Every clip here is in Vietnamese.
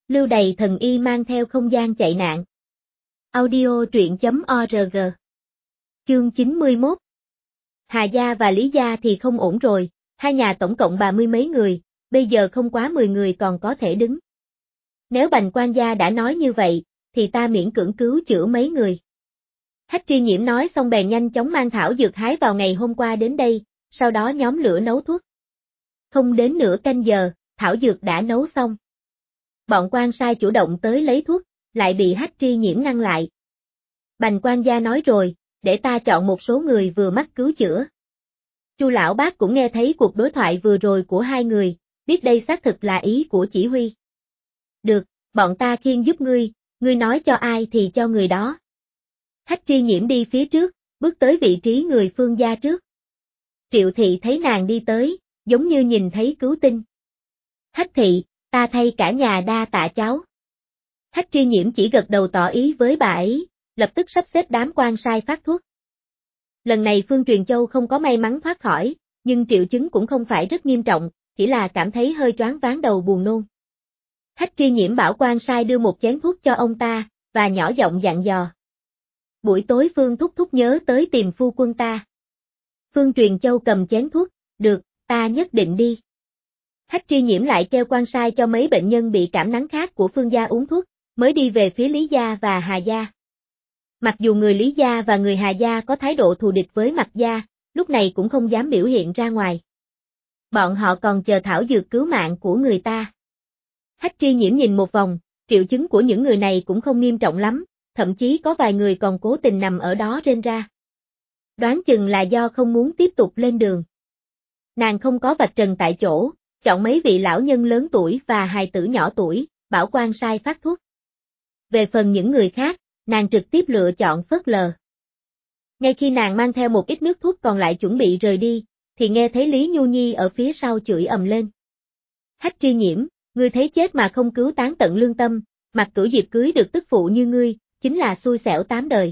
Lưu đày thần y mang theo không gian chạy nạn. Audio truyện.org. Chương 91. Hà gia và Lý gia thì không ổn rồi, hai nhà tổng cộng 30 mấy người, bây giờ không quá 10 người còn có thể đứng. Nếu Bành quan gia đã nói như vậy, thì ta miễn cưỡng cứu chữa mấy người. Hách Tri Nhiễm nói xong bèn nhanh chóng mang thảo dược hái vào ngày hôm qua đến đây, sau đó nhóm lửa nấu thuốc. Không đến nửa canh giờ, thảo dược đã nấu xong. Bọn quan sai chủ động tới lấy thuốc, lại bị Hách Tri Nhiễm ngăn lại. Bành quan gia nói rồi, để ta chọn một số người vừa mắt cứu chữa. Chu lão bác cũng nghe thấy cuộc đối thoại vừa rồi của hai người, biết đây xác thực là ý của chỉ huy. Được, bọn ta khiêng giúp ngươi nói cho ai thì cho người đó. Hách Tri Nhiễm đi phía trước, bước tới vị trí người Phương gia trước. Triệu thị thấy nàng đi tới, giống như nhìn thấy cứu tinh. Hách thị, ta thay cả nhà đa tạ cháu. Hách Tri Nhiễm chỉ gật đầu tỏ ý với bà ấy, lập tức sắp xếp đám quan sai phát thuốc. Lần này Phương Truyền Châu không có may mắn thoát khỏi, nhưng triệu chứng cũng không phải rất nghiêm trọng, chỉ là cảm thấy hơi choáng váng đầu buồn nôn. Hách Tri Nhiễm bảo quan sai đưa một chén thuốc cho ông ta, và nhỏ giọng dặn dò. Buổi tối Phương thúc thúc nhớ tới tìm phu quân ta. Phương Truyền Châu cầm chén thuốc, được, ta nhất định đi. Hách Tri Nhiễm lại kêu quan sai cho mấy bệnh nhân bị cảm nắng khác của Phương gia uống thuốc, mới đi về phía Lý gia và Hà gia. Mặc dù người Lý gia và người Hà gia có thái độ thù địch với Mạc gia, lúc này cũng không dám biểu hiện ra ngoài. Bọn họ còn chờ thảo dược cứu mạng của người ta. Hách Tri Nhiễm nhìn một vòng, triệu chứng của những người này cũng không nghiêm trọng lắm, thậm chí có vài người còn cố tình nằm ở đó rên ra. Đoán chừng là do không muốn tiếp tục lên đường. Nàng không có vạch trần tại chỗ, chọn mấy vị lão nhân lớn tuổi và hài tử nhỏ tuổi, bảo quan sai phát thuốc. Về phần những người khác, nàng trực tiếp lựa chọn phớt lờ. Ngay khi nàng mang theo một ít nước thuốc còn lại chuẩn bị rời đi, thì nghe thấy Lý Nhu Nhi ở phía sau chửi ầm lên. Hách Tri Nhiễm, ngươi thấy chết mà không cứu tán tận lương tâm, Mạc Cửu Diệp cưới được tức phụ như ngươi, chính là xui xẻo tám đời.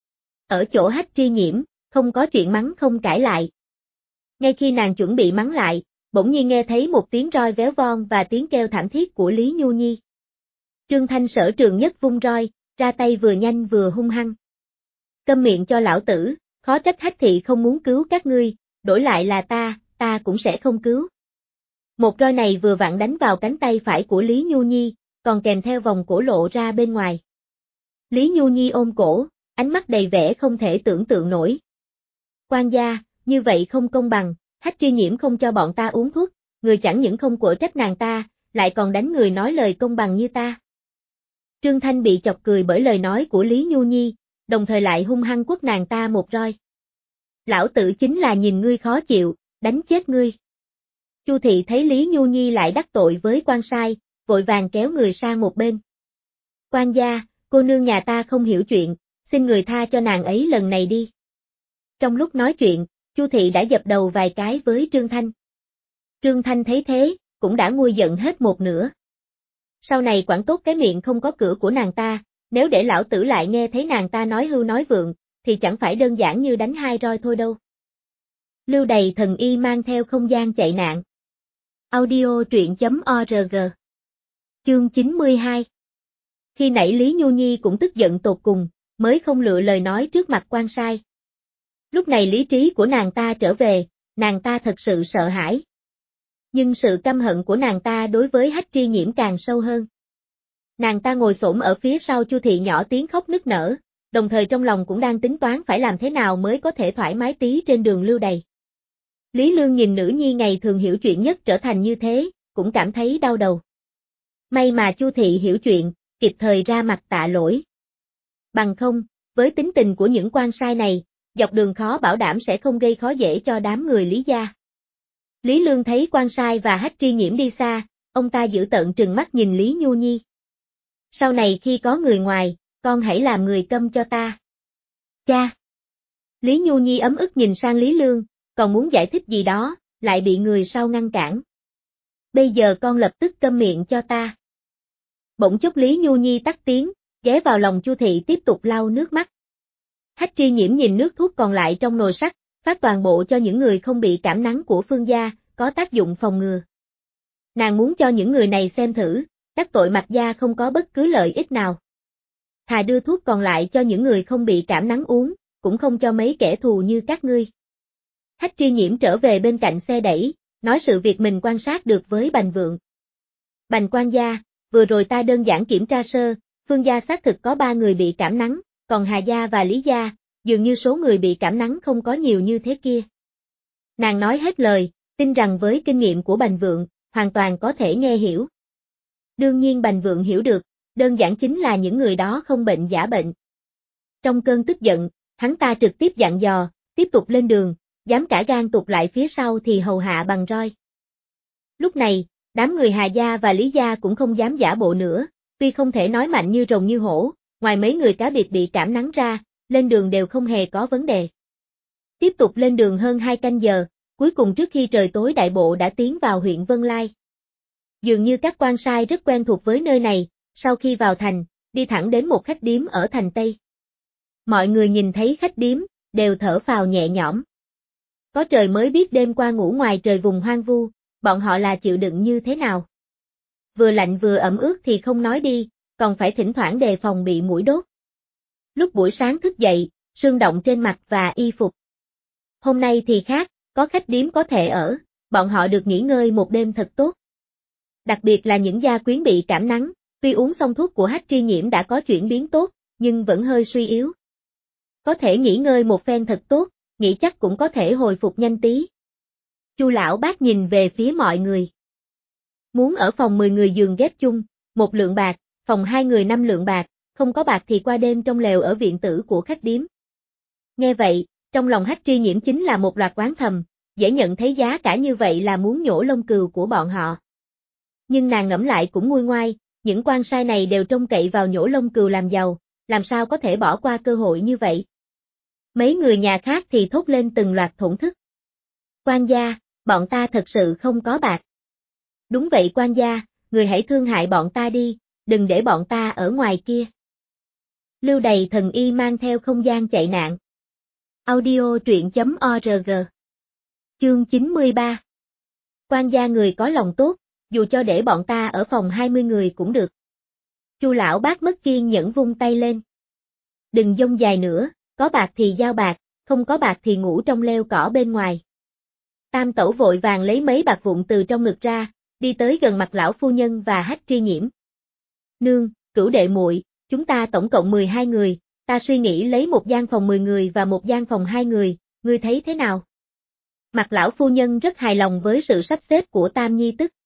Ở chỗ Hách Tri Nhiễm, không có chuyện mắng không cãi lại. Ngay khi nàng chuẩn bị mắng lại, bỗng nhiên nghe thấy một tiếng roi véo von và tiếng kêu thảm thiết của Lý Nhu Nhi. Trương Thanh sở trường nhất vung roi, ra tay vừa nhanh vừa hung hăng. Câm miệng cho lão tử, khó trách Hách thị không muốn cứu các ngươi, đổi lại là ta cũng sẽ không cứu. Một roi này vừa vặn đánh vào cánh tay phải của Lý Nhu Nhi, còn kèm theo vòng cổ lộ ra bên ngoài. Lý Nhu Nhi ôm cổ, ánh mắt đầy vẻ không thể tưởng tượng nổi. Quan gia, như vậy không công bằng, Hách Tri Nhiễm không cho bọn ta uống thuốc, người chẳng những không quở trách nàng ta, lại còn đánh người nói lời công bằng như ta. Trương Thanh bị chọc cười bởi lời nói của Lý Nhu Nhi, đồng thời lại hung hăng quất nàng ta một roi. Lão tử chính là nhìn ngươi khó chịu, đánh chết ngươi. Chu thị thấy Lý Nhu Nhi lại đắc tội với quan sai, vội vàng kéo người sang một bên. Quan gia, cô nương nhà ta không hiểu chuyện, xin người tha cho nàng ấy lần này đi. Trong lúc nói chuyện, Chu thị đã dập đầu vài cái với Trương Thanh. Trương Thanh thấy thế, cũng đã nguôi giận hết một nửa. Sau này quản tốt cái miệng không có cửa của nàng ta, nếu để lão tử lại nghe thấy nàng ta nói hưu nói vượng, thì chẳng phải đơn giản như đánh hai roi thôi đâu. Lưu đày thần y mang theo không gian chạy nạn. Audio truyện.org. Chương 92. Khi nãy Lý Nhu Nhi cũng tức giận tột cùng, mới không lựa lời nói trước mặt quan sai. Lúc này lý trí của nàng ta trở về, nàng ta thật sự sợ hãi. Nhưng sự căm hận của nàng ta đối với Hách Tri Nhiễm càng sâu hơn. Nàng ta ngồi xổm ở phía sau Chu thị nhỏ tiếng khóc nức nở, đồng thời trong lòng cũng đang tính toán phải làm thế nào mới có thể thoải mái tí trên đường lưu đày. Lý Lương nhìn nữ nhi ngày thường hiểu chuyện nhất trở thành như thế, cũng cảm thấy đau đầu. May mà Chu thị hiểu chuyện, kịp thời ra mặt tạ lỗi. Bằng không, với tính tình của những quan sai này, dọc đường khó bảo đảm sẽ không gây khó dễ cho đám người Lý gia. Lý Lương thấy quan sai và Hách Tri Nhiễm đi xa, ông ta giữ tợn trừng mắt nhìn Lý Nhu Nhi. Sau này khi có người ngoài, con hãy làm người câm cho ta. Cha! Lý Nhu Nhi ấm ức nhìn sang Lý Lương, còn muốn giải thích gì đó, lại bị người sau ngăn cản. Bây giờ con lập tức câm miệng cho ta. Bỗng chốc Lý Nhu Nhi tắt tiếng, ghé vào lòng Chu thị tiếp tục lau nước mắt. Hách Tri Nhiễm nhìn nước thuốc còn lại trong nồi sắt, phát toàn bộ cho những người không bị cảm nắng của Phương gia, có tác dụng phòng ngừa. Nàng muốn cho những người này xem thử, Đắc tội Mạc gia không có bất cứ lợi ích nào. Thà đưa thuốc còn lại cho những người không bị cảm nắng uống, cũng không cho mấy kẻ thù như các ngươi. Hách Tri Nhiễm trở về bên cạnh xe đẩy, nói sự việc mình quan sát được với Bành Vượng. Bành quan gia, vừa rồi ta đơn giản kiểm tra sơ, Phương gia xác thực có 3 người bị cảm nắng, còn Hà gia và Lý gia, dường như số người bị cảm nắng không có nhiều như thế kia. Nàng nói hết lời, tin rằng với kinh nghiệm của Bành Vượng, hoàn toàn có thể nghe hiểu. Đương nhiên Bành Vượng hiểu được, đơn giản chính là những người đó không bệnh giả bệnh. Trong cơn tức giận, hắn ta trực tiếp dặn dò, tiếp tục lên đường, dám cả gan tụt lại phía sau thì hầu hạ bằng roi. Lúc này, đám người Hà gia và Lý gia cũng không dám giả bộ nữa, tuy không thể nói mạnh như rồng như hổ, ngoài mấy người cá biệt bị cảm nắng ra, lên đường đều không hề có vấn đề. Tiếp tục lên đường hơn 2 canh giờ, cuối cùng trước khi trời tối đại bộ đã tiến vào huyện Vân Lai. Dường như các quan sai rất quen thuộc với nơi này, sau khi vào thành, đi thẳng đến một khách điếm ở thành Tây. Mọi người nhìn thấy khách điếm, đều thở phào nhẹ nhõm. Có trời mới biết đêm qua ngủ ngoài trời vùng hoang vu, bọn họ là chịu đựng như thế nào. Vừa lạnh vừa ẩm ướt thì không nói đi, còn phải thỉnh thoảng đề phòng bị muỗi đốt. Lúc buổi sáng thức dậy, sương động trên mặt và y phục. Hôm nay thì khác, có khách điếm có thể ở, bọn họ được nghỉ ngơi một đêm thật tốt. Đặc biệt là những gia quyến bị cảm nắng, tuy uống xong thuốc của Hách Tri Nhiễm đã có chuyển biến tốt, nhưng vẫn hơi suy yếu. Có thể nghỉ ngơi một phen thật tốt, nghĩ chắc cũng có thể hồi phục nhanh tí. Chu lão bác nhìn về phía mọi người. Muốn ở phòng 10 người giường ghép chung, 1 lượng bạc, phòng 2 người 5 lượng bạc, không có bạc thì qua đêm trong lều ở viện tử của khách điếm. Nghe vậy, trong lòng Hách Tri Nhiễm chính là một loạt oán thầm, dễ nhận thấy giá cả như vậy là muốn nhổ lông cừu của bọn họ. Nhưng nàng ngẫm lại cũng nguôi ngoai, những quan sai này đều trông cậy vào nhổ lông cừu làm giàu, làm sao có thể bỏ qua cơ hội như vậy. Mấy người nhà khác thì thốt lên từng loạt thổn thức. Quan gia, bọn ta thật sự không có bạc. Đúng vậy quan gia, người hãy thương hại bọn ta đi, đừng để bọn ta ở ngoài kia. Lưu Đầy Thần Y mang theo không gian chạy nạn. Audio truyện.org. Chương 93. Quan gia người có lòng tốt, dù cho để bọn ta ở phòng 20 người cũng được. Chu lão bác mất kiên nhẫn vung tay lên. Đừng dông dài nữa, có bạc thì giao bạc, không có bạc thì ngủ trong leo cỏ bên ngoài. Tam tẩu vội vàng lấy mấy bạc vụn từ trong ngực ra, đi tới gần mặt lão phu nhân và Hách Tri Nhiễm. Nương, Cửu đệ muội, chúng ta tổng cộng 12 người, ta suy nghĩ lấy một gian phòng 10 người và một gian phòng 2 người, ngươi thấy thế nào? Mặt lão phu nhân rất hài lòng với sự sắp xếp của Tam Nhi tức.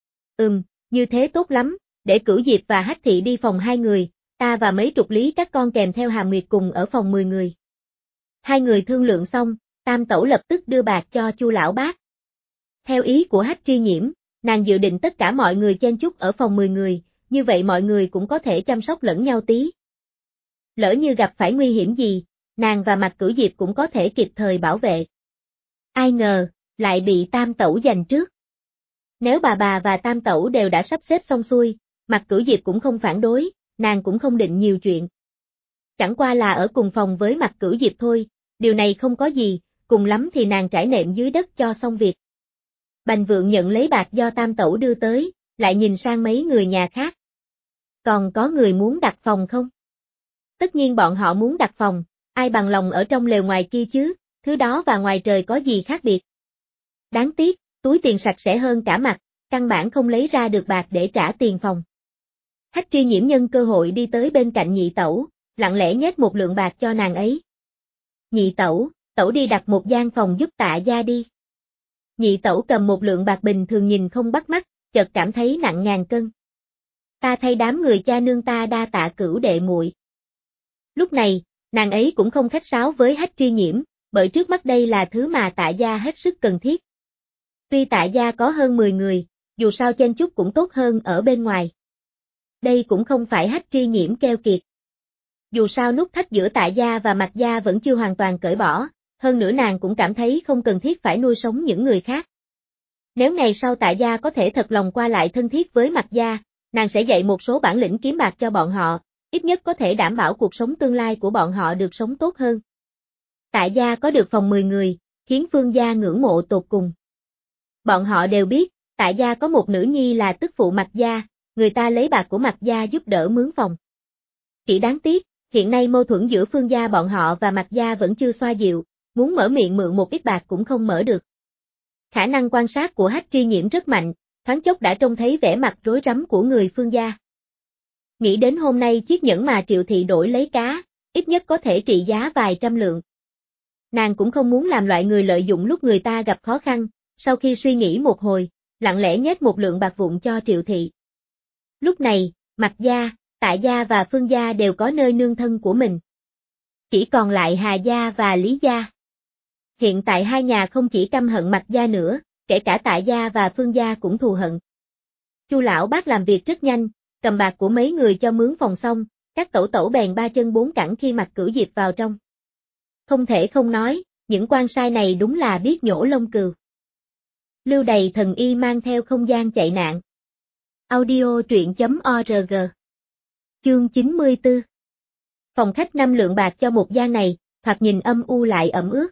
Như thế tốt lắm, để Cửu Diệp và Hách Thị đi phòng 2 người, ta và mấy trục lý các con kèm theo Hàm Nguyệt cùng ở phòng 10 người. Hai người thương lượng xong, Tam tẩu lập tức đưa bạc cho Chu lão bác. Theo ý của Hách Tri Nhiễm, nàng dự định tất cả mọi người chen chúc ở phòng 10 người, như vậy mọi người cũng có thể chăm sóc lẫn nhau tí. Lỡ như gặp phải nguy hiểm gì, nàng và Mạc Cửu Diệp cũng có thể kịp thời bảo vệ. Ai ngờ, lại bị Tam tẩu giành trước. Nếu bà và Tam tẩu đều đã sắp xếp xong xuôi, Mạc Cửu Diệp cũng không phản đối, nàng cũng không định nhiều chuyện. Chẳng qua là ở cùng phòng với Mạc Cửu Diệp thôi, điều này không có gì, cùng lắm thì nàng trải nệm dưới đất cho xong việc. Bành Vượng nhận lấy bạc do Tam tẩu đưa tới, lại nhìn sang mấy người nhà khác. Còn có người muốn đặt phòng không? Tất nhiên bọn họ muốn đặt phòng, ai bằng lòng ở trong lều ngoài kia chứ, thứ đó và ngoài trời có gì khác biệt. Đáng tiếc, túi tiền sạch sẽ hơn cả mặt, căn bản không lấy ra được bạc để trả tiền phòng. Hách Tri Nhiễm nhân cơ hội đi tới bên cạnh nhị tẩu, lặng lẽ nhét 1 lượng bạc cho nàng ấy. Nhị tẩu, tẩu đi đặt một gian phòng giúp Tạ gia đi. Nhị tẩu cầm 1 lượng bạc bình thường nhìn không bắt mắt, chợt cảm thấy nặng ngàn cân. Ta thay đám người cha nương ta đa tạ Cửu đệ muội. Lúc này, nàng ấy cũng không khách sáo với Hách Tri Nhiễm, bởi trước mắt đây là thứ mà Tạ gia hết sức cần thiết. Tuy Tạ gia có hơn 10 người, dù sao chen chúc cũng tốt hơn ở bên ngoài. Đây cũng không phải Hách Tri Nhiễm keo kiệt. Dù sao nút thắt giữa Tạ gia và Mạc gia vẫn chưa hoàn toàn cởi bỏ, hơn nữa nàng cũng cảm thấy không cần thiết phải nuôi sống những người khác. Nếu ngày sau Tạ gia có thể thật lòng qua lại thân thiết với Mạc gia, nàng sẽ dạy một số bản lĩnh kiếm bạc cho bọn họ, ít nhất có thể đảm bảo cuộc sống tương lai của bọn họ được sống tốt hơn. Tạ gia có được phòng 10 người, khiến Phương gia ngưỡng mộ tột cùng. Bọn họ đều biết, Tạ gia có một nữ nhi là tức phụ Mạc gia, người ta lấy bạc của Mạc gia giúp đỡ mướn phòng. Chỉ đáng tiếc, hiện nay mâu thuẫn giữa Phương gia bọn họ và Mạc gia vẫn chưa xoa dịu, muốn mở miệng mượn một ít bạc cũng không mở được. Khả năng quan sát của Hách Tri Nhiễm rất mạnh, thoáng chốc đã trông thấy vẻ mặt rối rắm của người Phương gia. Nghĩ đến hôm nay chiếc nhẫn mà Triệu thị đổi lấy cá, ít nhất có thể trị giá vài trăm lượng. Nàng cũng không muốn làm loại người lợi dụng lúc người ta gặp khó khăn, sau khi suy nghĩ một hồi, lặng lẽ nhét một lượng bạc vụn cho Triệu thị. Lúc này, Mạc gia, Tạ gia và Phương gia đều có nơi nương thân của mình. Chỉ còn lại Hà gia và Lý gia. Hiện tại hai nhà không chỉ căm hận Mạc gia nữa, kể cả Tạ gia và Phương gia cũng thù hận. Chu lão bác làm việc rất nhanh, cầm bạc của mấy người cho mướn phòng xong, các tẩu tẩu bèn ba chân bốn cẳng khi Mạc Cửu Diệp vào trong. Không thể không nói, những quan sai này đúng là biết nhổ lông cừu. Lưu Đầy thần y mang theo không gian chạy nạn. Audio truyện.org. Chương 94. Phòng khách 5 lượng bạc cho một gian này, thoạt nhìn âm u lại ẩm ướt.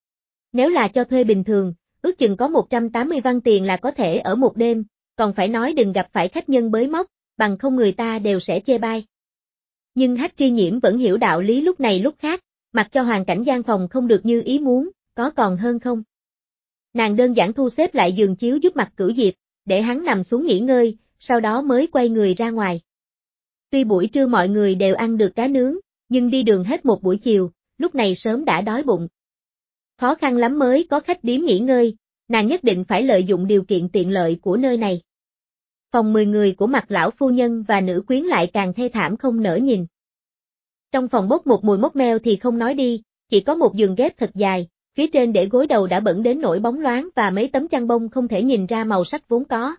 Nếu là cho thuê bình thường, ước chừng có 180 văn tiền là có thể ở một đêm, còn phải nói đừng gặp phải khách nhân bới móc, bằng không người ta đều sẽ chê bai. Nhưng Hách Tri Nhiễm vẫn hiểu đạo lý lúc này lúc khác, mặc cho hoàn cảnh gian phòng không được như ý muốn, có còn hơn không. Nàng đơn giản thu xếp lại giường chiếu giúp Mạc Cửu Diệp, để hắn nằm xuống nghỉ ngơi, sau đó mới quay người ra ngoài. Tuy buổi trưa mọi người đều ăn được cá nướng, nhưng đi đường hết một buổi chiều, lúc này sớm đã đói bụng. Khó khăn lắm mới có khách điếm nghỉ ngơi, nàng nhất định phải lợi dụng điều kiện tiện lợi của nơi này. Phòng 10 người của Mạc lão phu nhân và nữ quyến lại càng thê thảm không nỡ nhìn. Trong phòng bốc một mùi mốc meo thì không nói đi, chỉ có một giường ghép thật dài, phía trên để gối đầu đã bẩn đến nỗi bóng loáng và mấy tấm chăn bông không thể nhìn ra màu sắc vốn có.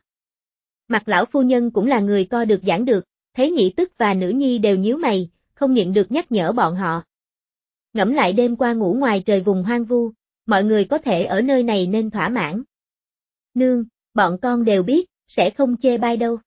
Mạc lão phu nhân cũng là người co được giãn được, thấy Nhị Tức và nữ nhi đều nhíu mày, không nhịn được nhắc nhở bọn họ. Ngẫm lại đêm qua ngủ ngoài trời vùng hoang vu, mọi người có thể ở nơi này nên thỏa mãn. Nương, bọn con đều biết, sẽ không chê bai đâu.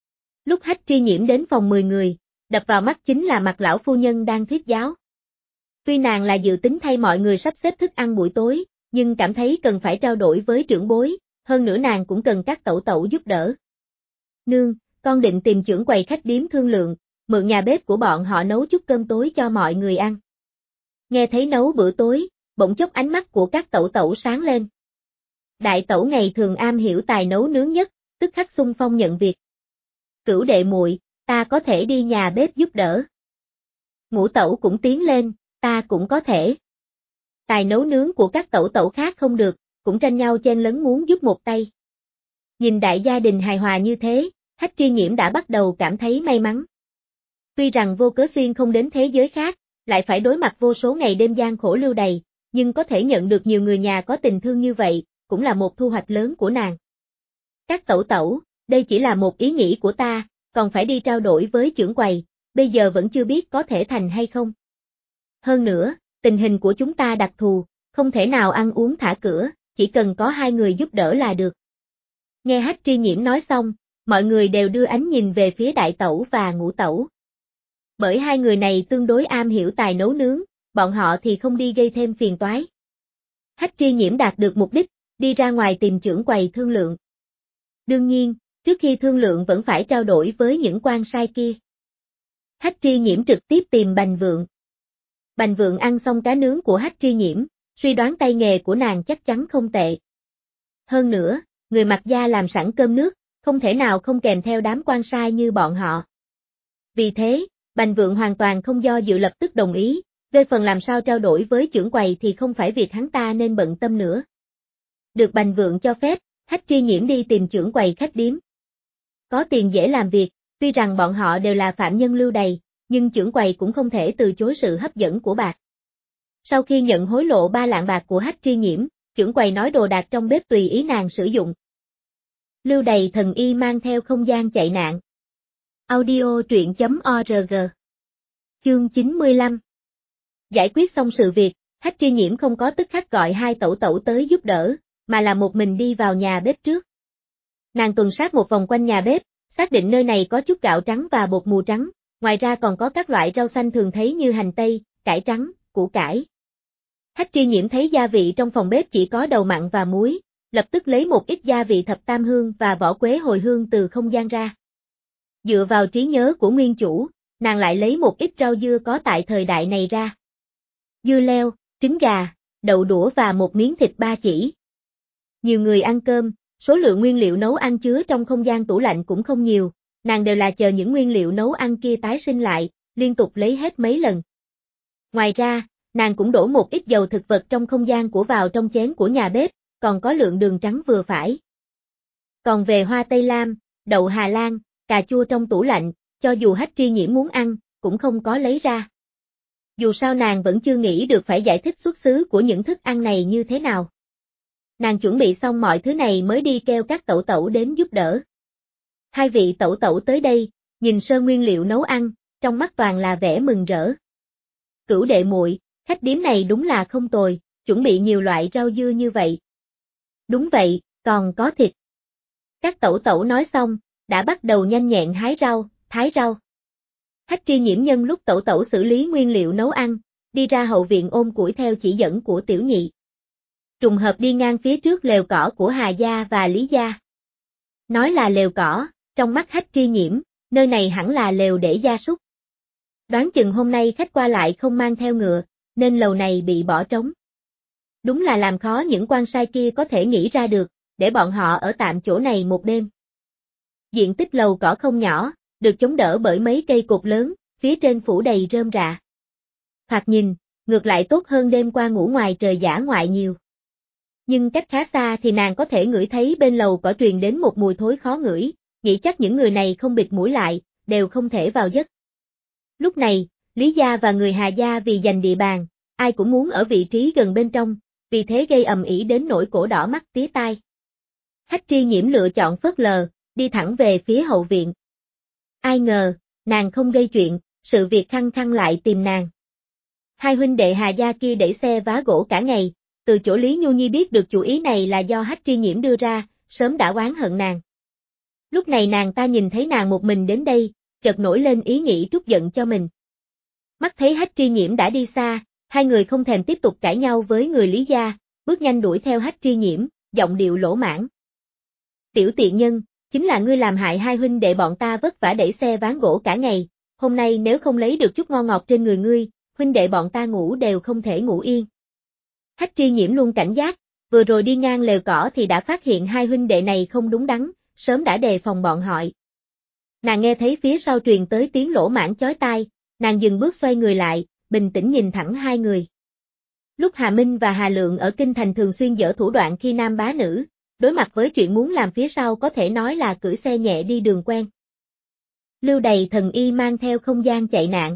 Lúc Hách Tri Nhiễm đến phòng 10 người, đập vào mắt chính là Mạc lão phu nhân đang thuyết giáo. Tuy nàng là dự tính thay mọi người sắp xếp thức ăn buổi tối, nhưng cảm thấy cần phải trao đổi với trưởng bối, hơn nữa nàng cũng cần các tẩu tẩu giúp đỡ. Nương, con định tìm trưởng quầy khách điếm thương lượng, mượn nhà bếp của bọn họ nấu chút cơm tối cho mọi người ăn. Nghe thấy nấu bữa tối, bỗng chốc ánh mắt của các tẩu tẩu sáng lên. Đại tẩu ngày thường am hiểu tài nấu nướng nhất, tức khắc xung phong nhận việc. Cửu đệ muội, ta có thể đi nhà bếp giúp đỡ. Ngũ tẩu cũng tiến lên, ta cũng có thể. Tài nấu nướng của các tẩu tẩu khác không được, cũng tranh nhau chen lấn muốn giúp một tay. Nhìn đại gia đình hài hòa như thế, Hách Tri Nhiễm đã bắt đầu cảm thấy may mắn. Tuy rằng vô cớ xuyên không đến thế giới khác, lại phải đối mặt vô số ngày đêm gian khổ Lưu Đầy, nhưng có thể nhận được nhiều người nhà có tình thương như vậy, cũng là một thu hoạch lớn của nàng. Các tẩu tẩu, đây chỉ là một ý nghĩ của ta, còn phải đi trao đổi với trưởng quầy, bây giờ vẫn chưa biết có thể thành hay không. Hơn nữa, tình hình của chúng ta đặc thù, không thể nào ăn uống thả cửa, chỉ cần có hai người giúp đỡ là được. Nghe Hách Tri Nhiễm nói xong, mọi người đều đưa ánh nhìn về phía đại tẩu và ngũ tẩu. Bởi hai người này tương đối am hiểu tài nấu nướng, bọn họ thì không đi gây thêm phiền toái. Hách Tri Nhiễm đạt được mục đích, đi ra ngoài tìm trưởng quầy thương lượng. Đương nhiên, trước khi thương lượng vẫn phải trao đổi với những quan sai kia. Hách Tri Nhiễm trực tiếp tìm Bành Vượng. Bành Vượng ăn xong cá nướng của Hách Tri Nhiễm, suy đoán tay nghề của nàng chắc chắn không tệ. Hơn nữa, người Mạc gia làm sẵn cơm nước, không thể nào không kèm theo đám quan sai như bọn họ. Vì thế, Bành Vượng hoàn toàn không do dự lập tức đồng ý, về phần làm sao trao đổi với trưởng quầy thì không phải việc hắn ta nên bận tâm nữa. Được Bành Vượng cho phép, Hách Tri Nhiễm đi tìm trưởng quầy khách điếm. Có tiền dễ làm việc, tuy rằng bọn họ đều là phạm nhân Lưu Đầy, nhưng trưởng quầy cũng không thể từ chối sự hấp dẫn của bạc. Sau khi nhận hối lộ 3 lạng bạc của Hách Tri Nhiễm, trưởng quầy nói đồ đạc trong bếp tùy ý nàng sử dụng. Lưu Đầy thần y mang theo không gian chạy nạn. Audio truyện.org. Chương 95. Giải quyết xong sự việc, Hách Tri Nhiễm không có tức khắc gọi hai tẩu tẩu tới giúp đỡ, mà là một mình đi vào nhà bếp trước. Nàng tuần sát một vòng quanh nhà bếp, xác định nơi này có chút gạo trắng và bột mù trắng, ngoài ra còn có các loại rau xanh thường thấy như hành tây, cải trắng, củ cải. Hách Tri Nhiễm thấy gia vị trong phòng bếp chỉ có đầu mặn và muối, lập tức lấy một ít gia vị thập tam hương và vỏ quế hồi hương từ không gian ra. Dựa vào trí nhớ của nguyên chủ, nàng lại lấy một ít rau dưa có tại thời đại này ra. Dưa leo, trứng gà, đậu đũa và một miếng thịt ba chỉ. Nhiều người ăn cơm, số lượng nguyên liệu nấu ăn chứa trong không gian tủ lạnh cũng không nhiều, nàng đều là chờ những nguyên liệu nấu ăn kia tái sinh lại, liên tục lấy hết mấy lần. Ngoài ra, nàng cũng đổ một ít dầu thực vật trong không gian của vào trong chén của nhà bếp, còn có lượng đường trắng vừa phải. Còn về hoa tây lam, đậu Hà Lan, cà chua trong tủ lạnh, cho dù Hách Tri Nhiễm muốn ăn, cũng không có lấy ra. Dù sao nàng vẫn chưa nghĩ được phải giải thích xuất xứ của những thức ăn này như thế nào. Nàng chuẩn bị xong mọi thứ này mới đi kêu các tẩu tẩu đến giúp đỡ. Hai vị tẩu tẩu tới đây, nhìn sơ nguyên liệu nấu ăn, trong mắt toàn là vẻ mừng rỡ. Cửu đệ muội, khách điếm này đúng là không tồi, chuẩn bị nhiều loại rau dưa như vậy. Đúng vậy, còn có thịt. Các tẩu tẩu nói xong, đã bắt đầu nhanh nhẹn hái rau, thái rau. Hách Tri Nhiễm nhân lúc tẩu tẩu xử lý nguyên liệu nấu ăn, đi ra hậu viện ôm củi theo chỉ dẫn của tiểu nhị. Trùng hợp đi ngang phía trước lều cỏ của Hà gia và Lý gia. Nói là lều cỏ, trong mắt Hách Tri Nhiễm, nơi này hẳn là lều để gia súc. Đoán chừng hôm nay khách qua lại không mang theo ngựa, nên lều này bị bỏ trống. Đúng là làm khó những quan sai kia có thể nghĩ ra được, để bọn họ ở tạm chỗ này một đêm. Diện tích lều cỏ không nhỏ, được chống đỡ bởi mấy cây cột lớn, phía trên phủ đầy rơm rạ. Thoạt nhìn, ngược lại tốt hơn đêm qua ngủ ngoài trời dã ngoại nhiều. Nhưng cách khá xa thì nàng có thể ngửi thấy bên lầu cỏ truyền đến một mùi thối khó ngửi, nghĩ chắc những người này không bịt mũi lại, đều không thể vào giấc. Lúc này, Lý gia và người Hà gia vì giành địa bàn, ai cũng muốn ở vị trí gần bên trong, vì thế gây ầm ĩ đến nỗi cổ đỏ mắt tía tai. Hách Tri Nhiễm lựa chọn phớt lờ, đi thẳng về phía hậu viện. Ai ngờ, nàng không gây chuyện, sự việc khăng khăng lại tìm nàng. Hai huynh đệ Hà gia kia đẩy xe vá gỗ cả ngày, từ chỗ Lý Nhu Nhi biết được chủ ý này là do Hách Tri Nhiễm đưa ra, sớm đã oán hận nàng. Lúc này nàng ta nhìn thấy nàng một mình đến đây, chợt nổi lên ý nghĩ trút giận cho mình. Mắt thấy Hách Tri Nhiễm đã đi xa, hai người không thèm tiếp tục cãi nhau với người Lý gia, bước nhanh đuổi theo Hách Tri Nhiễm, giọng điệu lỗ mãn. Tiểu tiện nhân, chính là ngươi làm hại hai huynh đệ bọn ta vất vả đẩy xe ván gỗ cả ngày, hôm nay nếu không lấy được chút ngon ngọt trên người ngươi, huynh đệ bọn ta ngủ đều không thể ngủ yên. Hách Tri Nhiễm luôn cảnh giác, vừa rồi đi ngang lều cỏ thì đã phát hiện hai huynh đệ này không đúng đắn, sớm đã đề phòng bọn họ. Nàng nghe thấy phía sau truyền tới tiếng lỗ mãn chói tai, nàng dừng bước xoay người lại, bình tĩnh nhìn thẳng hai người. Lúc Hà Minh và Hà Lượng ở Kinh Thành thường xuyên dở thủ đoạn khi nam bá nữ, đối mặt với chuyện muốn làm phía sau có thể nói là cưỡi xe nhẹ đi đường quen. Lưu Đày thần y mang theo không gian chạy nạn.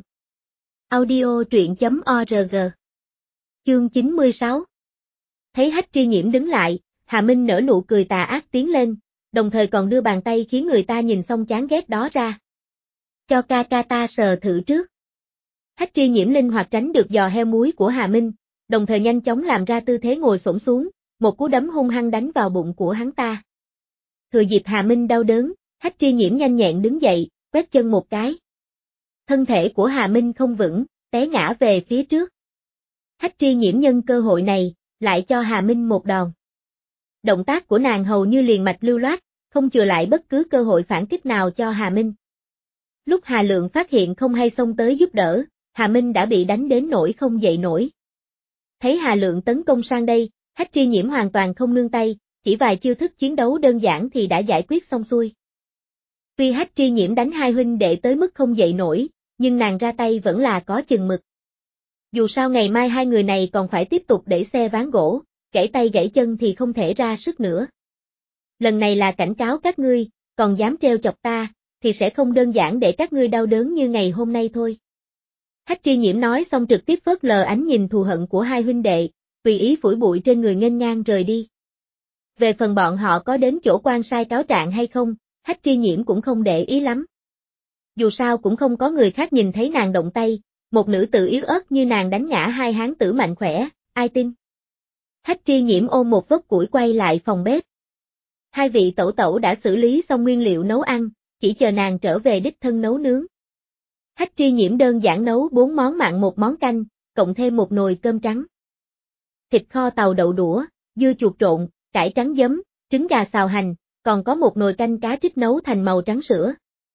Audio truyện.org. Chương 96. Thấy Hách Tri Nhiễm đứng lại, Hà Minh nở nụ cười tà ác tiến lên, đồng thời còn đưa bàn tay khiến người ta nhìn xong chán ghét đó ra. Cho ca ca ta sờ thử trước. Hách Tri Nhiễm linh hoạt tránh được giò heo muối của Hà Minh, đồng thời nhanh chóng làm ra tư thế ngồi xổm xuống, một cú đấm hung hăng đánh vào bụng của hắn ta. Thừa dịp Hà Minh đau đớn, Hách Tri Nhiễm nhanh nhẹn đứng dậy, quét chân một cái. Thân thể của Hà Minh không vững, té ngã về phía trước. Hách Tri Nhiễm nhân cơ hội này, lại cho Hà Minh một đòn. Động tác của nàng hầu như liền mạch lưu loát, không chừa lại bất cứ cơ hội phản kích nào cho Hà Minh. Lúc Hà Lượng phát hiện không hay xông tới giúp đỡ, Hà Minh đã bị đánh đến nỗi không dậy nổi. Thấy Hà Lượng tấn công sang đây, Hách Tri Nhiễm hoàn toàn không nương tay, chỉ vài chiêu thức chiến đấu đơn giản thì đã giải quyết xong xuôi. Tuy Hách Tri Nhiễm đánh hai huynh đệ tới mức không dậy nổi, nhưng nàng ra tay vẫn là có chừng mực. Dù sao ngày mai hai người này còn phải tiếp tục đẩy xe ván gỗ, gãy tay gãy chân thì không thể ra sức nữa. Lần này là cảnh cáo các ngươi, còn dám trêu chọc ta, thì sẽ không đơn giản để các ngươi đau đớn như ngày hôm nay thôi. Hách Tri Nhiễm nói xong trực tiếp phớt lờ ánh nhìn thù hận của hai huynh đệ, tùy ý phủi bụi trên người nghênh ngang rời đi. Về phần bọn họ có đến chỗ quan sai cáo trạng hay không, Hách Tri Nhiễm cũng không để ý lắm. Dù sao cũng không có người khác nhìn thấy nàng động tay, một nữ tử yếu ớt như nàng đánh ngã hai hán tử mạnh khỏe, ai tin. Hách Tri Nhiễm ôm một vốc củi quay lại phòng bếp. Hai vị tẩu tẩu đã xử lý xong nguyên liệu nấu ăn, chỉ chờ nàng trở về đích thân nấu nướng. Hách Tri Nhiễm đơn giản nấu 4 món mặn một món canh, cộng thêm một nồi cơm trắng. Thịt kho tàu đậu đũa, dưa chuột trộn, cải trắng giấm, trứng gà xào hành, còn có một nồi canh cá trích nấu thành màu trắng sữa.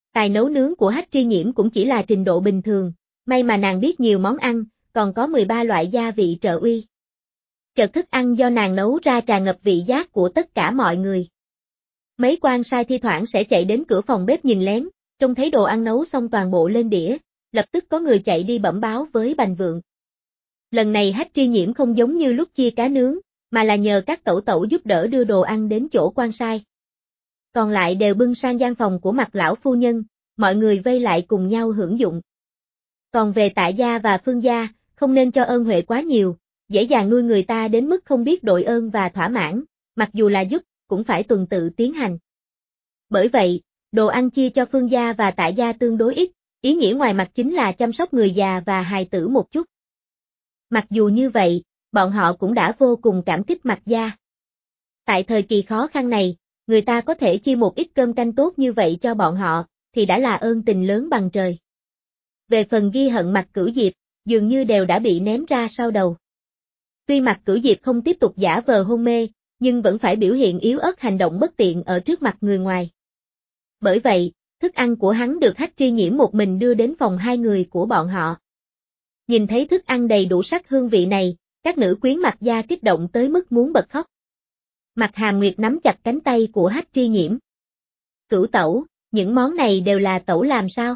Tài nấu nướng của Hách Tri Nhiễm cũng chỉ là trình độ bình thường, may mà nàng biết nhiều món ăn, còn có 13 loại gia vị trợ uy. Chợt thức ăn do nàng nấu ra tràn ngập vị giác của tất cả mọi người. Mấy quan sai thi thoảng sẽ chạy đến cửa phòng bếp nhìn lén, trông thấy đồ ăn nấu xong toàn bộ lên đĩa, lập tức có người chạy đi bẩm báo với Bành Vượng. Lần này Hách Tri Nhiễm không giống như lúc chia cá nướng, mà là nhờ các tẩu tẩu giúp đỡ đưa đồ ăn đến chỗ quan sai. Còn lại đều bưng sang gian phòng của Mạc lão phu nhân, mọi người vây lại cùng nhau hưởng dụng. Còn về Tạ gia và Phương gia, không nên cho ơn huệ quá nhiều, dễ dàng nuôi người ta đến mức không biết đội ơn và thỏa mãn, mặc dù là giúp, cũng phải tuần tự tiến hành. Bởi vậy, đồ ăn chia cho Phương gia và Tạ gia tương đối ít, ý nghĩa ngoài mặt chính là chăm sóc người già và hài tử một chút. Mặc dù như vậy, bọn họ cũng đã vô cùng cảm kích Mạc gia. Tại thời kỳ khó khăn này, người ta có thể chia một ít cơm canh tốt như vậy cho bọn họ, thì đã là ơn tình lớn bằng trời. Về phần ghi hận Mạc Cửu Diệp, dường như đều đã bị ném ra sau đầu. Tuy Mạc Cửu Diệp không tiếp tục giả vờ hôn mê, nhưng vẫn phải biểu hiện yếu ớt hành động bất tiện ở trước mặt người ngoài. Bởi vậy, thức ăn của hắn được Hách Tri Nhiễm một mình đưa đến phòng hai người của bọn họ. Nhìn thấy thức ăn đầy đủ sắc hương vị này, các nữ quyến Mạc gia kích động tới mức muốn bật khóc. Mạc Hàm Nguyệt nắm chặt cánh tay của Hách Tri Nhiễm. Cửu tẩu, những món này đều là tẩu làm sao?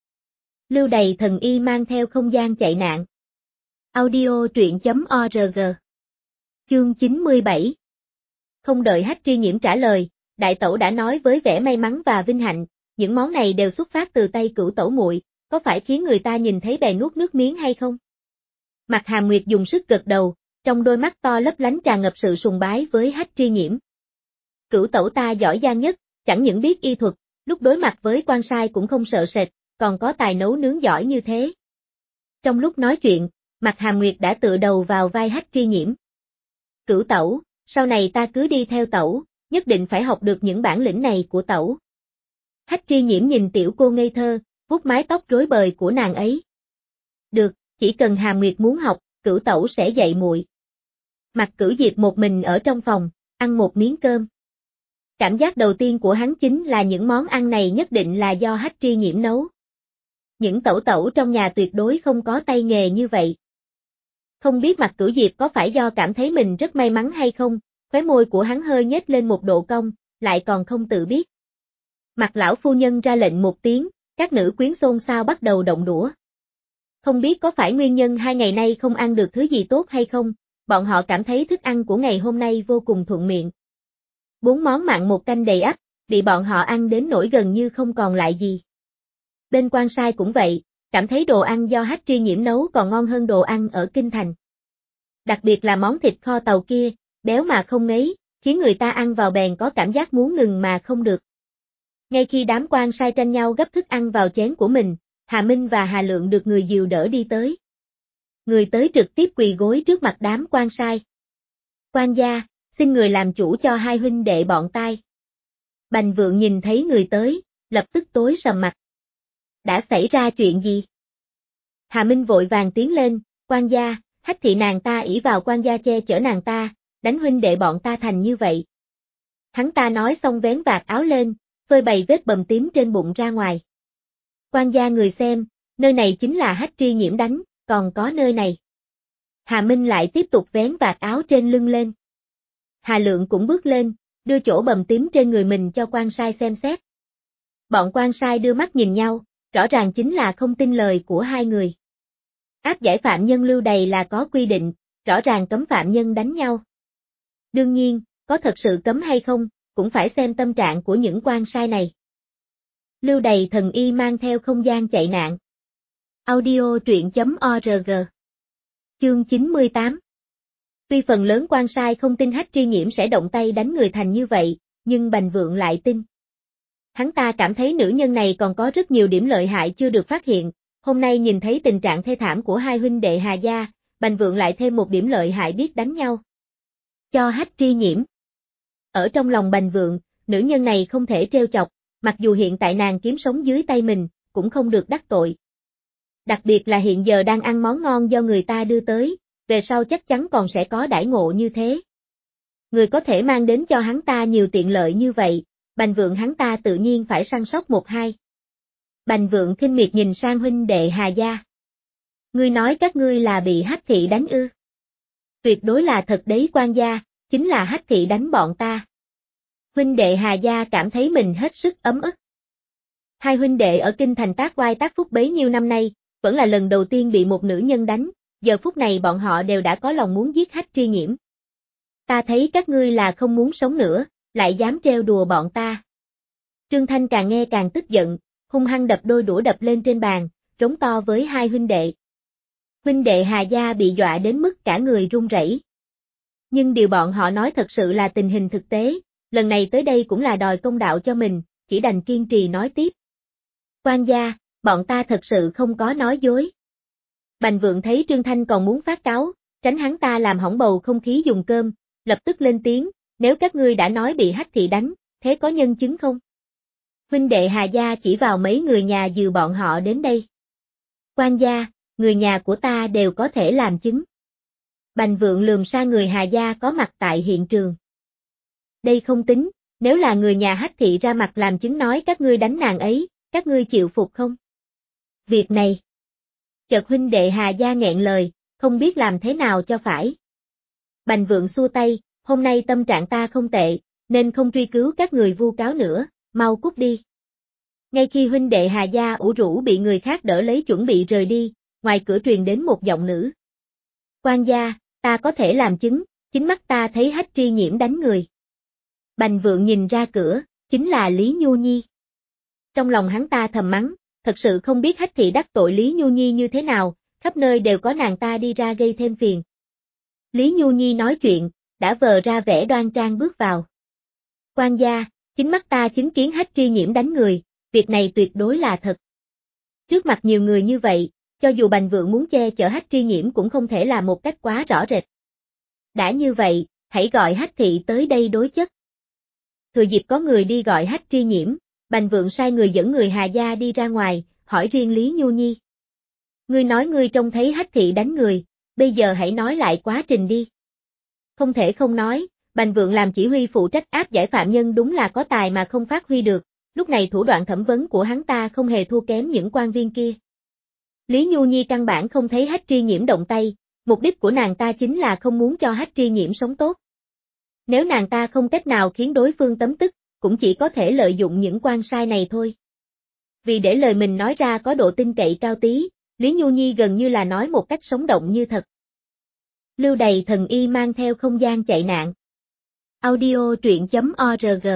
Lưu Đầy Thần Y mang theo không gian chạy nạn. Audio truyện.org. Chương 97. Không đợi Hách Tri Nhiễm trả lời, đại tẩu đã nói với vẻ may mắn và vinh hạnh, những món này đều xuất phát từ tay Cửu tẩu muội, có phải khiến người ta nhìn thấy bèn nuốt nước miếng hay không? Mạc Hàm Nguyệt dùng sức gật đầu, trong đôi mắt to lấp lánh tràn ngập sự sùng bái với Hách Tri Nhiễm. Cửu tẩu ta giỏi giang nhất, chẳng những biết y thuật, lúc đối mặt với quan sai cũng không sợ sệt, còn có tài nấu nướng giỏi như thế. Trong lúc nói chuyện, Mạc Hàm Nguyệt đã tựa đầu vào vai Hách Tri Nhiễm. Cửu tẩu, sau này ta cứ đi theo tẩu, nhất định phải học được những bản lĩnh này của tẩu. Hách Tri Nhiễm nhìn tiểu cô ngây thơ, vuốt mái tóc rối bời của nàng ấy. Được, chỉ cần Hàm Nguyệt muốn học, Cửu tẩu sẽ dạy muội. Mạc Cửu Diệp một mình ở trong phòng, ăn một miếng cơm. Cảm giác đầu tiên của hắn chính là những món ăn này nhất định là do Hách Tri Nhiễm nấu. Những tẩu tẩu trong nhà tuyệt đối không có tay nghề như vậy. Không biết Mạc Cửu Diệp có phải do cảm thấy mình rất may mắn hay không, khóe môi của hắn hơi nhếch lên một độ cong, lại còn không tự biết. Mạc lão phu nhân ra lệnh một tiếng, các nữ quyến xôn xao bắt đầu động đũa. Không biết có phải nguyên nhân 2 ngày nay không ăn được thứ gì tốt hay không, bọn họ cảm thấy thức ăn của ngày hôm nay vô cùng thuận miệng. 4 món mặn một canh đầy ắp, bị bọn họ ăn đến nỗi gần như không còn lại gì. Bên quan sai cũng vậy, cảm thấy đồ ăn do Hách Tri Nhiễm nấu còn ngon hơn đồ ăn ở Kinh Thành. Đặc biệt là món thịt kho tàu kia, béo mà không ngấy, khiến người ta ăn vào bèn có cảm giác muốn ngừng mà không được. Ngay khi đám quan sai tranh nhau gấp thức ăn vào chén của mình, Hà Minh và Hà Lượng được người dìu đỡ đi tới. Người tới trực tiếp quỳ gối trước mặt đám quan sai. Quan gia, xin người làm chủ cho hai huynh đệ bọn tai. Bành Vượng nhìn thấy người tới, lập tức tối sầm mặt. Đã xảy ra chuyện gì? Hà Minh vội vàng tiến lên, quan gia, Hách thị nàng ta ỷ vào quan gia che chở nàng ta, đánh huynh đệ bọn ta thành như vậy. Hắn ta nói xong vén vạt áo lên, phơi bày vết bầm tím trên bụng ra ngoài. Quan gia người xem, nơi này chính là Hách Tri Nhiễm đánh, còn có nơi này. Hà Minh lại tiếp tục vén vạt áo trên lưng lên. Hà Lượng cũng bước lên, đưa chỗ bầm tím trên người mình cho quan sai xem xét. Bọn quan sai đưa mắt nhìn nhau, rõ ràng chính là không tin lời của hai người. Áp giải phạm nhân Lưu Đầy là có quy định, rõ ràng cấm phạm nhân đánh nhau. Đương nhiên, có thật sự cấm hay không, cũng phải xem tâm trạng của những quan sai này. Lưu Đầy Thần Y mang theo không gian chạy nạn. Audio truyện.org. Chương 98. Tuy phần lớn quan sai không tin Hách Tri Nhiễm sẽ động tay đánh người thành như vậy, nhưng Bành Vượng lại tin. Hắn ta cảm thấy nữ nhân này còn có rất nhiều điểm lợi hại chưa được phát hiện, hôm nay nhìn thấy tình trạng thê thảm của hai huynh đệ Hà gia, Bành Vượng lại thêm một điểm lợi hại biết đánh nhau. Cho Hách Tri Nhiễm. Ở trong lòng Bành Vượng, nữ nhân này không thể trêu chọc, mặc dù hiện tại nàng kiếm sống dưới tay mình, cũng không được đắc tội. Đặc biệt là hiện giờ đang ăn món ngon do người ta đưa tới, về sau chắc chắn còn sẽ có đãi ngộ như thế. Người có thể mang đến cho hắn ta nhiều tiện lợi như vậy, Bành Vượng hắn ta tự nhiên phải săn sóc một hai. Bành Vượng khinh miệt nhìn sang huynh đệ Hà Gia. Ngươi nói các ngươi là bị Hách thị đánh ư? Tuyệt đối là thật đấy quan gia, chính là Hách thị đánh bọn ta. Huynh đệ Hà Gia cảm thấy mình hết sức ấm ức. Hai huynh đệ ở kinh thành tác oai tác phúc bấy nhiêu năm nay, vẫn là lần đầu tiên bị một nữ nhân đánh, giờ phút này bọn họ đều đã có lòng muốn giết Hách Tri Nhiễm. Ta thấy các ngươi là không muốn sống nữa, lại dám trêu đùa bọn ta. Trương Thanh càng nghe càng tức giận, hung hăng đập đôi đũa đập lên trên bàn, trống to với hai huynh đệ. Huynh đệ Hà Gia bị dọa đến mức cả người run rẩy. Nhưng điều bọn họ nói thật sự là tình hình thực tế, lần này tới đây cũng là đòi công đạo cho mình, chỉ đành kiên trì nói tiếp. Quan gia, bọn ta thật sự không có nói dối. Bành Vượng thấy Trương Thanh còn muốn phát cáu, tránh hắn ta làm hỏng bầu không khí dùng cơm, lập tức lên tiếng, nếu các ngươi đã nói bị Hách thị đánh, thế có nhân chứng không? Huynh đệ Hà Gia chỉ vào mấy người nhà dìu bọn họ đến đây. Quan gia, người nhà của ta đều có thể làm chứng. Bành Vượng lườm sang người Hà Gia có mặt tại hiện trường. Đây không tính, nếu là người nhà Hách thị ra mặt làm chứng nói các ngươi đánh nàng ấy, các ngươi chịu phục không? Việc này. Chợt huynh đệ Hà Gia nghẹn lời, không biết làm thế nào cho phải. Bành Vượng xua tay, hôm nay tâm trạng ta không tệ, nên không truy cứu các người vu cáo nữa, mau cút đi. Ngay khi huynh đệ Hà Gia ủ rũ bị người khác đỡ lấy chuẩn bị rời đi, ngoài cửa truyền đến một giọng nữ. Quan gia, ta có thể làm chứng, chính mắt ta thấy Hách Tri Nhiễm đánh người. Bành Vượng nhìn ra cửa, chính là Lý Nhu Nhi. Trong lòng hắn ta thầm mắng, thật sự không biết Hách thị đắc tội Lý Nhu Nhi như thế nào, khắp nơi đều có nàng ta đi ra gây thêm phiền. Lý Nhu Nhi nói chuyện, đã vờ ra vẻ đoan trang bước vào. Quan gia, chính mắt ta chứng kiến Hách Tri Nhiễm đánh người, việc này tuyệt đối là thật. Trước mặt nhiều người như vậy, cho dù Bành Vượng muốn che chở Hách Tri Nhiễm cũng không thể làm một cách quá rõ rệt. Đã như vậy, hãy gọi Hách thị tới đây đối chất. Thừa dịp có người đi gọi Hách Tri Nhiễm, Bành Vượng sai người dẫn người Hà Gia đi ra ngoài, hỏi riêng Lý Nhu Nhi. Ngươi nói ngươi trông thấy Hách thị đánh người, bây giờ hãy nói lại quá trình đi. Không thể không nói, Bành Vượng làm chỉ huy phụ trách áp giải phạm nhân đúng là có tài mà không phát huy được, lúc này thủ đoạn thẩm vấn của hắn ta không hề thua kém những quan viên kia. Lý Nhu Nhi căn bản không thấy Hách Tri Nhiễm động tay, mục đích của nàng ta chính là không muốn cho Hách Tri Nhiễm sống tốt. Nếu nàng ta không cách nào khiến đối phương tấm tức, cũng chỉ có thể lợi dụng những quan sai này thôi. Vì để lời mình nói ra có độ tin cậy cao tí, Lý Nhu Nhi gần như là nói một cách sống động như thật. Lưu Đày thần y mang theo không gian chạy nạn. Audio truyện.org.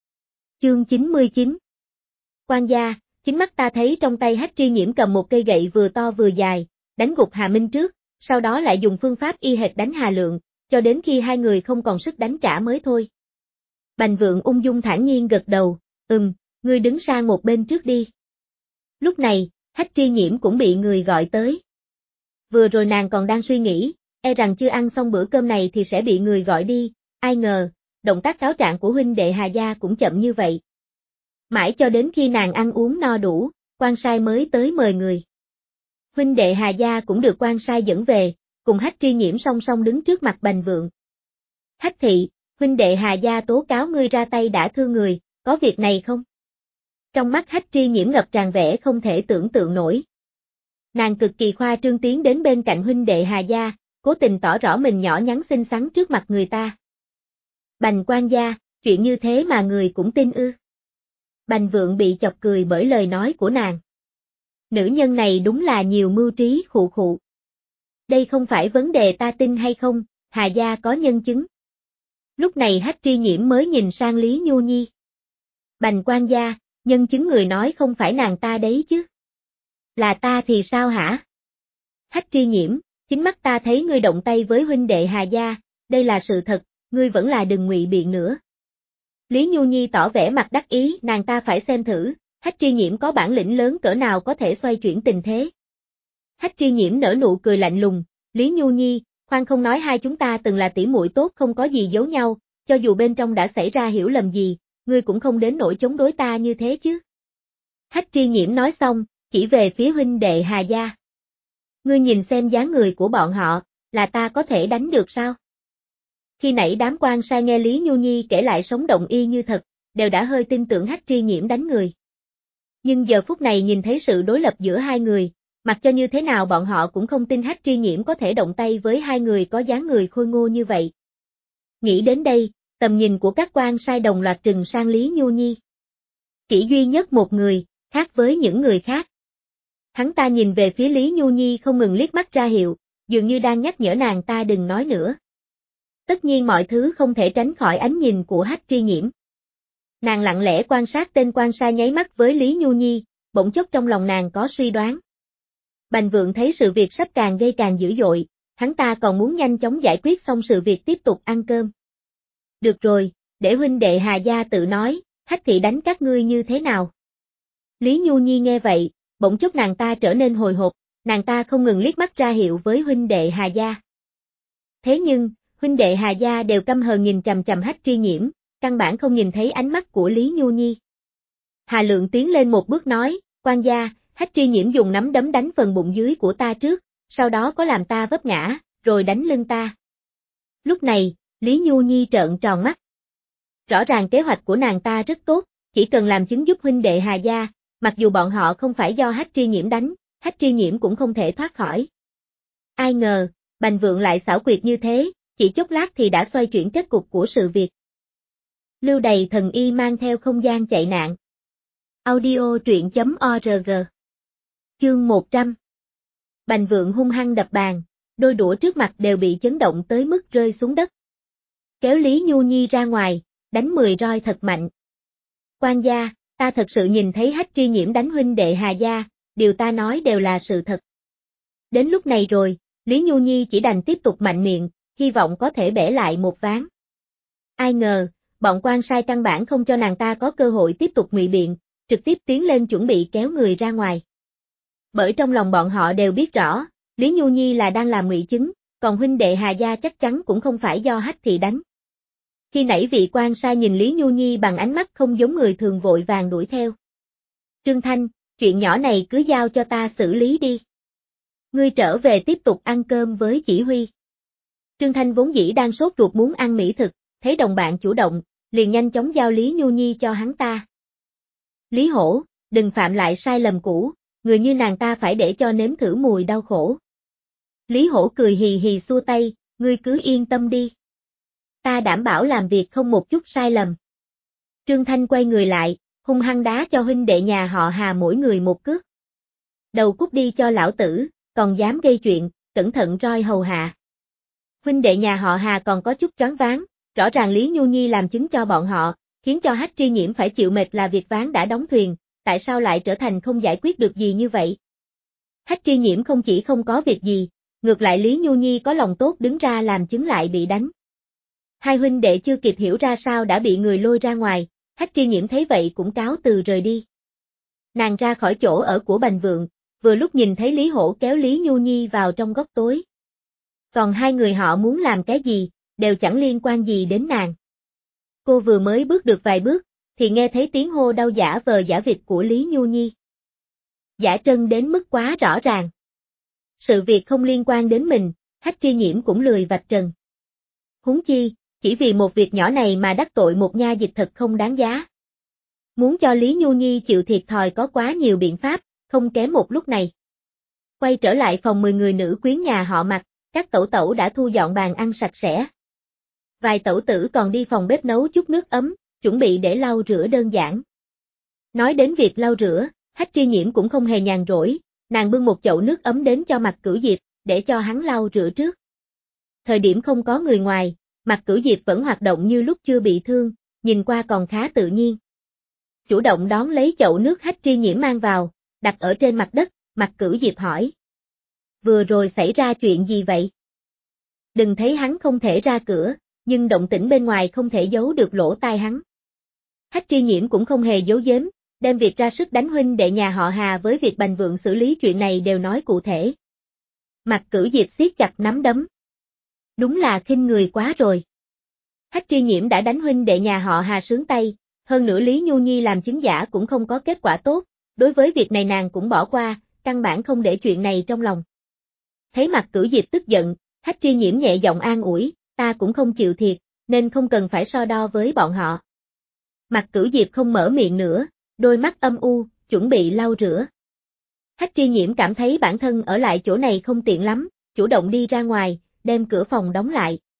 Chương 99. Quan gia, chính mắt ta thấy trong tay Hách Tri Nhiễm cầm một cây gậy vừa to vừa dài, đánh gục Hà Minh trước, sau đó lại dùng phương pháp y hệt đánh Hà Lượng, cho đến khi hai người không còn sức đánh trả mới thôi. Bành Vượng ung dung thản nhiên gật đầu, ngươi đứng sang một bên trước đi. Lúc này, Hách Tri Nhiễm cũng bị người gọi tới. Vừa rồi nàng còn đang suy nghĩ, e rằng chưa ăn xong bữa cơm này thì sẽ bị người gọi đi, ai ngờ, động tác cáo trạng của huynh đệ Hà Gia cũng chậm như vậy. Mãi cho đến khi nàng ăn uống no đủ, quan sai mới tới mời người. Huynh đệ Hà Gia cũng được quan sai dẫn về, cùng Hách Tri Nhiễm song song đứng trước mặt Bành Vượng. Hách thị, huynh đệ Hà Gia tố cáo ngươi ra tay đã thương người, có việc này không? Trong mắt Hách Tri Nhiễm ngập tràn vẻ không thể tưởng tượng nổi. Nàng cực kỳ khoa trương tiến đến bên cạnh huynh đệ Hà Gia, cố tình tỏ rõ mình nhỏ nhắn xinh xắn trước mặt người ta. Bành quan gia, chuyện như thế mà người cũng tin ư? Bành Vượng bị chọc cười bởi lời nói của nàng. Nữ nhân này đúng là nhiều mưu trí khụ khụ. Đây không phải vấn đề ta tin hay không, Hà Gia có nhân chứng. Lúc này Hách Tri Nhiễm mới nhìn sang Lý Nhu Nhi. Bành quan gia, nhân chứng người nói không phải nàng ta đấy chứ. Là ta thì sao hả? Hách Tri Nhiễm, chính mắt ta thấy ngươi động tay với huynh đệ Hà Gia, đây là sự thật, ngươi vẫn là đừng ngụy biện nữa. Lý Nhu Nhi tỏ vẻ mặt đắc ý, nàng ta phải xem thử, Hách Tri Nhiễm có bản lĩnh lớn cỡ nào có thể xoay chuyển tình thế. Hách Tri Nhiễm nở nụ cười lạnh lùng, Lý Nhu Nhi, khoan không nói hai chúng ta từng là tỷ muội tốt không có gì giấu nhau, cho dù bên trong đã xảy ra hiểu lầm gì, ngươi cũng không đến nỗi chống đối ta như thế chứ. Hách Tri Nhiễm nói xong, chỉ về phía huynh đệ Hà Gia. Ngươi nhìn xem dáng người của bọn họ, là ta có thể đánh được sao? Khi nãy đám quan sai nghe Lý Nhu Nhi kể lại sống động y như thật, đều đã hơi tin tưởng Hách Tri Nhiễm đánh người. Nhưng giờ phút này nhìn thấy sự đối lập giữa hai người, mặc cho như thế nào bọn họ cũng không tin Hách Tri Nhiễm có thể động tay với hai người có dáng người khôi ngô như vậy. Nghĩ đến đây, tầm nhìn của các quan sai đồng loạt trừng sang Lý Nhu Nhi. Chỉ duy nhất một người, khác với những người khác. Hắn ta nhìn về phía Lý Nhu Nhi không ngừng liếc mắt ra hiệu, dường như đang nhắc nhở nàng ta đừng nói nữa. Tất nhiên mọi thứ không thể tránh khỏi ánh nhìn của Hách Tri Nhiễm. Nàng lặng lẽ quan sát tên quan sai nháy mắt với Lý Nhu Nhi, bỗng chốc trong lòng nàng có suy đoán. Bành Vượng thấy sự việc sắp càng gây càng dữ dội, hắn ta còn muốn nhanh chóng giải quyết xong sự việc tiếp tục ăn cơm. Được rồi, để huynh đệ Hà Gia tự nói, Hách thị đánh các ngươi như thế nào? Lý Nhu Nhi nghe vậy, bỗng chốc nàng ta trở nên hồi hộp, nàng ta không ngừng liếc mắt ra hiệu với huynh đệ Hà Gia. Thế nhưng, huynh đệ Hà Gia đều căm hờn nhìn chằm chằm Hách Tri Nhiễm, căn bản không nhìn thấy ánh mắt của Lý Nhu Nhi. Hà Lượng tiến lên một bước nói, quan gia, Hách Tri Nhiễm dùng nắm đấm đánh phần bụng dưới của ta trước, sau đó có làm ta vấp ngã, rồi đánh lưng ta. Lúc này, Lý Nhu Nhi trợn tròn mắt. Rõ ràng kế hoạch của nàng ta rất tốt, chỉ cần làm chứng giúp huynh đệ Hà Gia, mặc dù bọn họ không phải do Hách Tri Nhiễm đánh, Hách Tri Nhiễm cũng không thể thoát khỏi. Ai ngờ, Bành Vượng lại xảo quyệt như thế, chỉ chốc lát thì đã xoay chuyển kết cục của sự việc. Lưu Đầy Thần Y mang theo không gian chạy nạn. Audio truyện.org. Chương 100. Bành Vượng hung hăng đập bàn, đôi đũa trước mặt đều bị chấn động tới mức rơi xuống đất. Kéo Lý Nhu Nhi ra ngoài, đánh 10 roi thật mạnh. Quan gia, ta thật sự nhìn thấy Hách Tri Nhiễm đánh huynh đệ Hà Gia, điều ta nói đều là sự thật. Đến lúc này rồi, Lý Nhu Nhi chỉ đành tiếp tục mạnh miệng, hy vọng có thể bẻ lại một ván. Ai ngờ, bọn quan sai căn bản không cho nàng ta có cơ hội tiếp tục ngụy biện, trực tiếp tiến lên chuẩn bị kéo người ra ngoài. Bởi trong lòng bọn họ đều biết rõ, Lý Nhu Nhi là đang làm ngụy chứng, còn huynh đệ Hà Gia chắc chắn cũng không phải do Hách thị đánh. Khi nãy vị quan sai nhìn Lý Nhu Nhi bằng ánh mắt không giống người thường vội vàng đuổi theo. Trương Thanh, chuyện nhỏ này cứ giao cho ta xử lý đi. Ngươi trở về tiếp tục ăn cơm với chỉ huy. Trương Thanh vốn dĩ đang sốt ruột muốn ăn mỹ thực, thấy đồng bạn chủ động, liền nhanh chóng giao Lý Nhu Nhi cho hắn ta. Lý Hổ, đừng phạm lại sai lầm cũ, người như nàng ta phải để cho nếm thử mùi đau khổ. Lý Hổ cười hì hì xua tay, ngươi cứ yên tâm đi. Ta đảm bảo làm việc không một chút sai lầm. Trương Thanh quay người lại, hung hăng đá cho huynh đệ nhà họ Hà mỗi người một cước. Đầu cút đi cho lão tử, còn dám gây chuyện, cẩn thận roi hầu hạ. Huynh đệ nhà họ Hà còn có chút choáng váng, rõ ràng Lý Nhu Nhi làm chứng cho bọn họ, khiến cho Hách Tri Nhiễm phải chịu mệt là việc ván đã đóng thuyền, tại sao lại trở thành không giải quyết được gì như vậy? Hách Tri Nhiễm không chỉ không có việc gì, ngược lại Lý Nhu Nhi có lòng tốt đứng ra làm chứng lại bị đánh. Hai huynh đệ chưa kịp hiểu ra sao đã bị người lôi ra ngoài, Hách Tri Nhiễm thấy vậy cũng cáo từ rời đi. Nàng ra khỏi chỗ ở của Bành Vượng, vừa lúc nhìn thấy Lý Hổ kéo Lý Nhu Nhi vào trong góc tối. Còn hai người họ muốn làm cái gì, đều chẳng liên quan gì đến nàng. Cô vừa mới bước được vài bước, thì nghe thấy tiếng hô đau giả vờ giả vịt của Lý Nhu Nhi. Giả trân đến mức quá rõ ràng. Sự việc không liên quan đến mình, Hách Tri Nhiễm cũng lười vạch trần. Huống chi, chỉ vì một việc nhỏ này mà đắc tội một nha dịch thật không đáng giá. Muốn cho Lý Nhu Nhi chịu thiệt thòi có quá nhiều biện pháp, không kém một lúc này. Quay trở lại phòng 10 người nữ quyến nhà họ Mạc, các tẩu tẩu đã thu dọn bàn ăn sạch sẽ. Vài tẩu tử còn đi phòng bếp nấu chút nước ấm, chuẩn bị để lau rửa đơn giản. Nói đến việc lau rửa, Hách Tri Nhiễm cũng không hề nhàn rỗi, nàng bưng một chậu nước ấm đến cho Mạc Cửu Diệp, để cho hắn lau rửa trước. Thời điểm không có người ngoài, Mạc Cửu Diệp vẫn hoạt động như lúc chưa bị thương, nhìn qua còn khá tự nhiên. Chủ động đón lấy chậu nước Hách Tri Nhiễm mang vào, đặt ở trên mặt đất, Mạc Cửu Diệp hỏi. Vừa rồi xảy ra chuyện gì vậy? Đừng thấy hắn không thể ra cửa, nhưng động tĩnh bên ngoài không thể giấu được lỗ tai hắn. Hách Tri Nhiễm cũng không hề giấu giếm, đem việc ra sức đánh huynh đệ nhà họ Hà với việc Bành Vượng xử lý chuyện này đều nói cụ thể. Mạc Cửu Diệp siết chặt nắm đấm. Đúng là khinh người quá rồi. Hách Tri Nhiễm đã đánh huynh đệ nhà họ Hà sướng tay, hơn nữa Lý Nhu Nhi làm chứng giả cũng không có kết quả tốt, đối với việc này nàng cũng bỏ qua, căn bản không để chuyện này trong lòng. Thấy Mạc Cửu Diệp tức giận, Hách Tri Nhiễm nhẹ giọng an ủi, ta cũng không chịu thiệt, nên không cần phải so đo với bọn họ. Mạc Cửu Diệp không mở miệng nữa, đôi mắt âm u, chuẩn bị lau rửa. Hách Tri Nhiễm cảm thấy bản thân ở lại chỗ này không tiện lắm, chủ động đi ra ngoài, đem cửa phòng đóng lại.